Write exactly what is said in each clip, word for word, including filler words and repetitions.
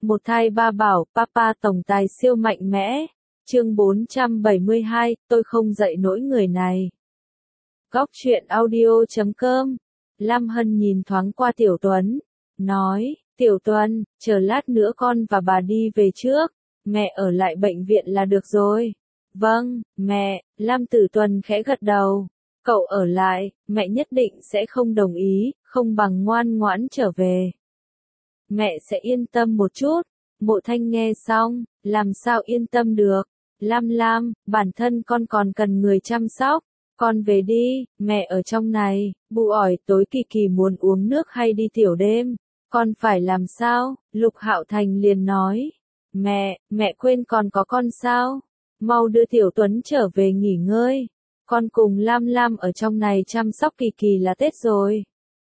Một thai ba bảo, Papa tổng tài siêu mạnh mẽ. Chương bốn trăm bảy mươi hai, tôi không dạy nổi người này. Góc truyện audio chấm com. Lam Hân nhìn thoáng qua Tiểu Tuấn, nói, Tiểu Tuấn, chờ lát nữa con và bà đi về trước, mẹ ở lại bệnh viện là được rồi. Vâng, mẹ, Lam Tử Tuấn khẽ gật đầu. Cậu ở lại, mẹ nhất định sẽ không đồng ý, không bằng ngoan ngoãn trở về. Mẹ sẽ yên tâm một chút. Mộ Thanh nghe xong, làm sao yên tâm được. Lam Lam, bản thân con còn cần người chăm sóc. Con về đi, mẹ ở trong này. Bụ ỏi tối Kỳ Kỳ muốn uống nước hay đi tiểu đêm. Con phải làm sao? Lục Hạo Thành liền nói. Mẹ, mẹ quên còn có con sao? Mau đưa Tiểu Tuấn trở về nghỉ ngơi. Con cùng Lam Lam ở trong này chăm sóc Kỳ Kỳ là Tết rồi.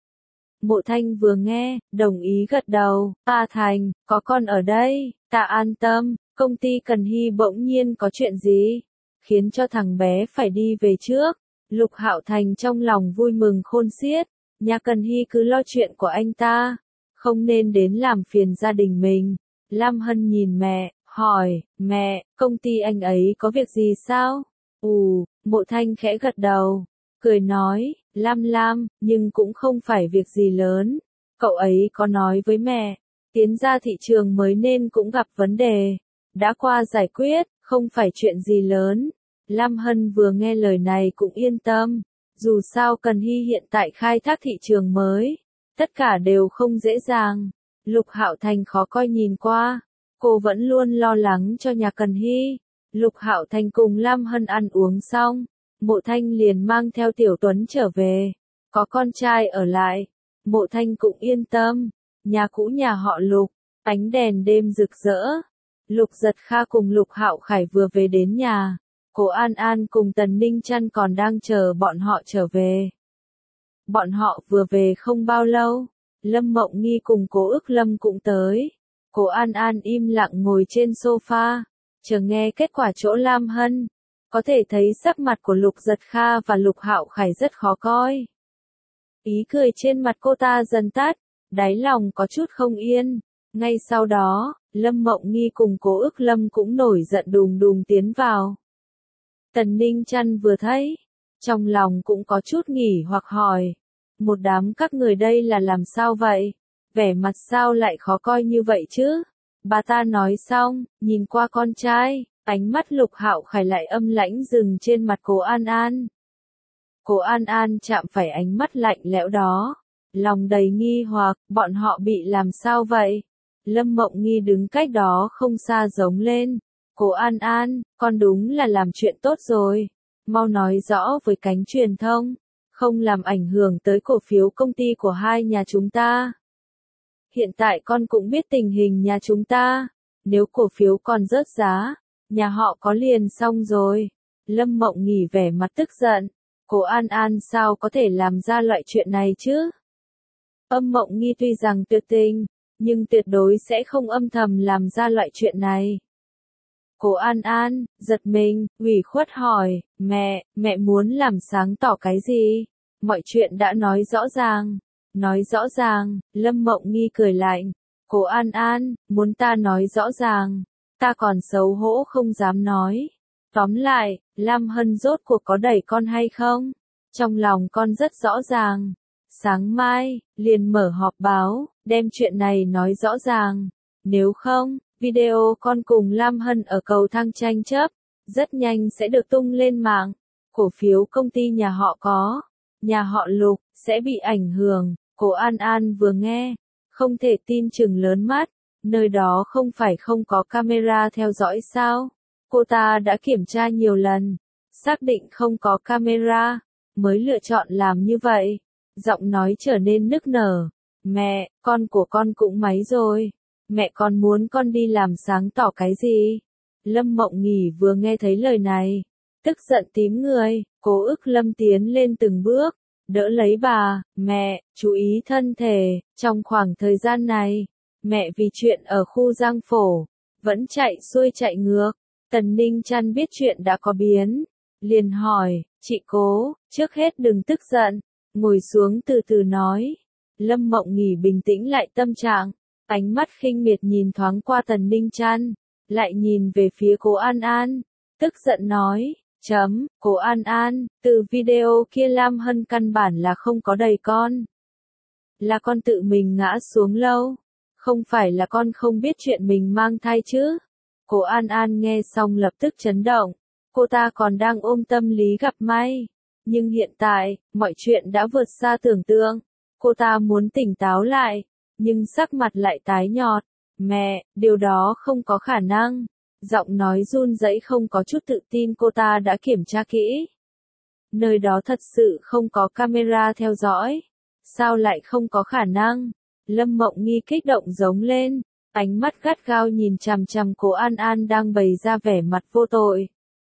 Mộ Thanh vừa nghe, đồng ý gật đầu. A Thành, có con ở đây, ta an tâm. Công ty Cần Hy bỗng nhiên có chuyện gì? Khiến cho thằng bé phải đi về trước. Lục Hạo Thành trong lòng vui mừng khôn xiết. Nhà Cần Hy cứ lo chuyện của anh ta. Không nên đến làm phiền gia đình mình. Lam Hân nhìn mẹ, hỏi, mẹ, công ty anh ấy có việc gì sao? Ù, Mộ Thanh khẽ gật đầu. Cười nói, Lam Lam, nhưng cũng không phải việc gì lớn. Cậu ấy có nói với mẹ, tiến ra thị trường mới nên cũng gặp vấn đề. Đã qua giải quyết, không phải chuyện gì lớn. Lam Hân vừa nghe lời này cũng yên tâm. Dù sao Cần Hy hiện tại khai thác thị trường mới. Tất cả đều không dễ dàng. Lục Hạo Thành khó coi nhìn qua. Cô vẫn luôn lo lắng cho nhà Cần Hy. Lục Hạo Thành cùng Lam Hân ăn uống xong. Mộ Thanh liền mang theo Tiểu Tuấn trở về. Có con trai ở lại. Mộ Thanh cũng yên tâm. Nhà cũ nhà họ Lục. Ánh đèn đêm rực rỡ. Lục Giật Kha cùng Lục Hạo Khải vừa về đến nhà. Cô An An cùng Tần Ninh Chăn còn đang chờ bọn họ trở về. Bọn họ vừa về không bao lâu. Lâm Mộng Nghi cùng Cố Ức Lâm cũng tới. Cô An An im lặng ngồi trên sofa. Chờ nghe kết quả chỗ Lam Hân. Có thể thấy sắc mặt của Lục Giật Kha và Lục Hạo Khải rất khó coi. Ý cười trên mặt cô ta dần tắt, đáy lòng có chút không yên. Ngay sau đó, Lâm Mộng Nghi cùng Cố Ức Lâm cũng nổi giận đùng đùng tiến vào. Tần Ninh Chăn vừa thấy, trong lòng cũng có chút nghỉ hoặc hỏi. Một đám các người đây là làm sao vậy? Vẻ mặt sao lại khó coi như vậy chứ? Bà ta nói xong, nhìn qua con trai. Ánh mắt Lục Hạo Khải lại âm lãnh dừng trên mặt cô An An. Cô An An chạm phải ánh mắt lạnh lẽo đó. Lòng đầy nghi hoặc, bọn họ bị làm sao vậy? Lâm Mộng Nghi đứng cách đó không xa giống lên. Cô An An, con đúng là làm chuyện tốt rồi. Mau nói rõ với cánh truyền thông. Không làm ảnh hưởng tới cổ phiếu công ty của hai nhà chúng ta. Hiện tại con cũng biết tình hình nhà chúng ta. Nếu cổ phiếu còn rớt giá. Nhà họ có liền xong rồi. Lâm Mộng Nghỉ vẻ mặt tức giận. Cô An An sao có thể làm ra loại chuyện này chứ? Âm Mộng Nghi tuy rằng tuyệt tình, nhưng tuyệt đối sẽ không âm thầm làm ra loại chuyện này. Cô An An, giật mình, ủy khuất hỏi, mẹ, mẹ muốn làm sáng tỏ cái gì? Mọi chuyện đã nói rõ ràng. Nói rõ ràng, Lâm Mộng Nghi cười lạnh. Cô An An, muốn ta nói rõ ràng. Ta còn xấu hổ không dám nói. Tóm lại, Lam Hân rốt cuộc có đẩy con hay không? Trong lòng con rất rõ ràng. Sáng mai, liền mở họp báo, đem chuyện này nói rõ ràng. Nếu không, video con cùng Lam Hân ở cầu thang tranh chấp, rất nhanh sẽ được tung lên mạng. Cổ phiếu công ty nhà họ có, nhà họ Lục, sẽ bị ảnh hưởng. Cô An An vừa nghe, không thể tin chừng lớn mắt. Nơi đó không phải không có camera theo dõi sao? Cô ta đã kiểm tra nhiều lần, xác định không có camera, mới lựa chọn làm như vậy. Giọng nói trở nên nức nở. Mẹ, con của con cũng máy rồi. Mẹ con muốn con đi làm sáng tỏ cái gì? Lâm Mộng Nghỉ vừa nghe thấy lời này, tức giận tím người. Cố Ức Lâm tiến lên từng bước, đỡ lấy bà. Mẹ, chú ý thân thể, trong khoảng thời gian này. Mẹ vì chuyện ở khu Giang Phổ, vẫn chạy xuôi chạy ngược. Tần Ninh Chăn biết chuyện đã có biến. Liền hỏi, chị Cố, trước hết đừng tức giận. Ngồi xuống từ từ nói. Lâm Mộng Nghỉ bình tĩnh lại tâm trạng. Ánh mắt khinh miệt nhìn thoáng qua Tần Ninh Trăn, lại nhìn về phía Cố An An, tức giận nói, chấm, Cố An An, từ video kia Lam Hân căn bản là không có đầy con. Là con tự mình ngã xuống lâu, không phải là con không biết chuyện mình mang thai chứ. Cố An An nghe xong lập tức chấn động, cô ta còn đang ôm tâm lý gặp may. Nhưng hiện tại, mọi chuyện đã vượt xa tưởng tượng. Cô ta muốn tỉnh táo lại, nhưng sắc mặt lại tái nhợt. Mẹ, điều đó không có khả năng. Giọng nói run rẩy không có chút tự tin, cô ta đã kiểm tra kỹ. Nơi đó thật sự không có camera theo dõi. Sao lại không có khả năng? Lâm Mộng Nghi kích động giống lên, ánh mắt gắt gao nhìn chằm chằm Cố An An đang bày ra vẻ mặt vô tội.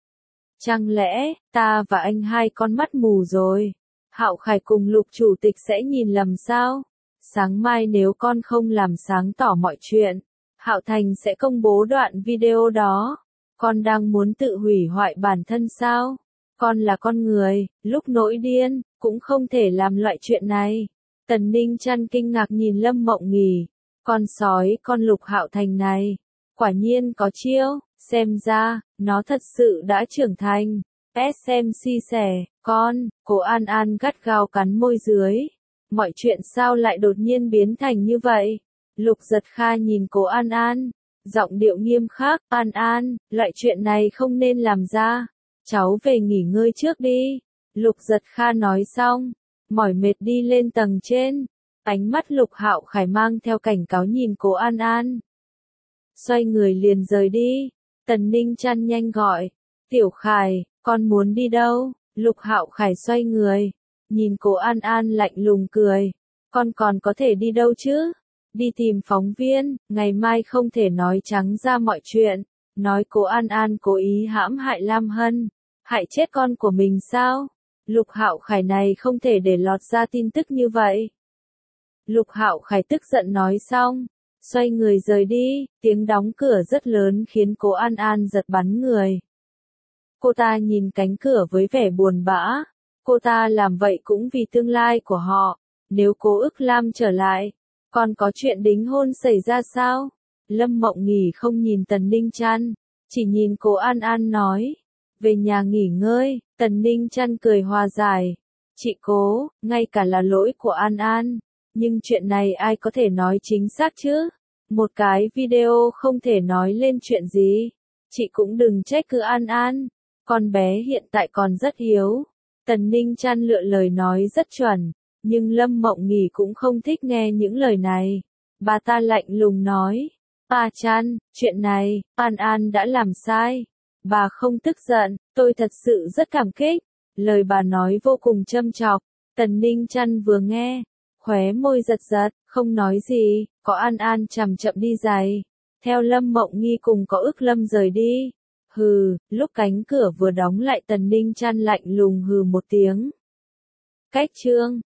Chẳng lẽ, ta và anh hai con mắt mù rồi? Hạo Khải cùng Lục chủ tịch sẽ nhìn lầm sao? Sáng mai nếu con không làm sáng tỏ mọi chuyện, Hạo Thành sẽ công bố đoạn video đó. Con đang muốn tự hủy hoại bản thân sao? Con là con người, lúc nổi điên, cũng không thể làm loại chuyện này. Tần Ninh Trăn kinh ngạc nhìn Lâm Mộng Nghi. Con sói, con Lục Hạo Thành này, quả nhiên có chiêu, xem ra, nó thật sự đã trưởng thành. ét em xê xẻ, con, Cố An An gắt gao cắn môi dưới. Mọi chuyện sao lại đột nhiên biến thành như vậy? Lục Giật Kha nhìn Cố An An, giọng điệu nghiêm khắc, An An, loại chuyện này không nên làm ra. Cháu về nghỉ ngơi trước đi. Lục Giật Kha nói xong, mỏi mệt đi lên tầng trên. Ánh mắt Lục Hạo Khải mang theo cảnh cáo nhìn Cố An An. Xoay người liền rời đi. Tần Ninh Trăn nhanh gọi, Tiểu Khải, con muốn đi đâu? Lục Hạo Khải xoay người, nhìn Cố An An lạnh lùng cười, con còn có thể đi đâu chứ? Đi tìm phóng viên, ngày mai không thể nói trắng ra mọi chuyện, nói Cố An An cố ý hãm hại Lam Hân, hại chết con của mình sao? Lục Hạo Khải này không thể để lọt ra tin tức như vậy. Lục Hạo Khải tức giận nói xong, xoay người rời đi, tiếng đóng cửa rất lớn khiến Cố An An giật bắn người. Cô ta nhìn cánh cửa với vẻ buồn bã, cô ta làm vậy cũng vì tương lai của họ, nếu Cố Ức Lam trở lại, còn có chuyện đính hôn xảy ra sao? Lâm Mộng Nghi không nhìn Tần Ninh Trăn, chỉ nhìn Cố An An nói, về nhà nghỉ ngơi. Tần Ninh Trăn cười hòa giải, chị Cố, ngay cả là lỗi của An An. Nhưng chuyện này ai có thể nói chính xác chứ? Một cái video không thể nói lên chuyện gì. Chị cũng đừng trách cứ An An. Con bé hiện tại còn rất yếu. Tần Ninh Trăn lựa lời nói rất chuẩn. Nhưng Lâm Mộng Nghi cũng không thích nghe những lời này. Bà ta lạnh lùng nói. A Trăn, chuyện này, An An đã làm sai. Bà không tức giận, tôi thật sự rất cảm kích. Lời bà nói vô cùng châm chọc. Tần Ninh Trăn vừa nghe, khóe môi giật giật, không nói gì, có An An chậm chậm đi giày. Theo Lâm Mộng Nghi cùng có Ức Lâm rời đi. Hừ, lúc cánh cửa vừa đóng lại Tần Ninh Trăn lạnh lùng hừ một tiếng. Cách chương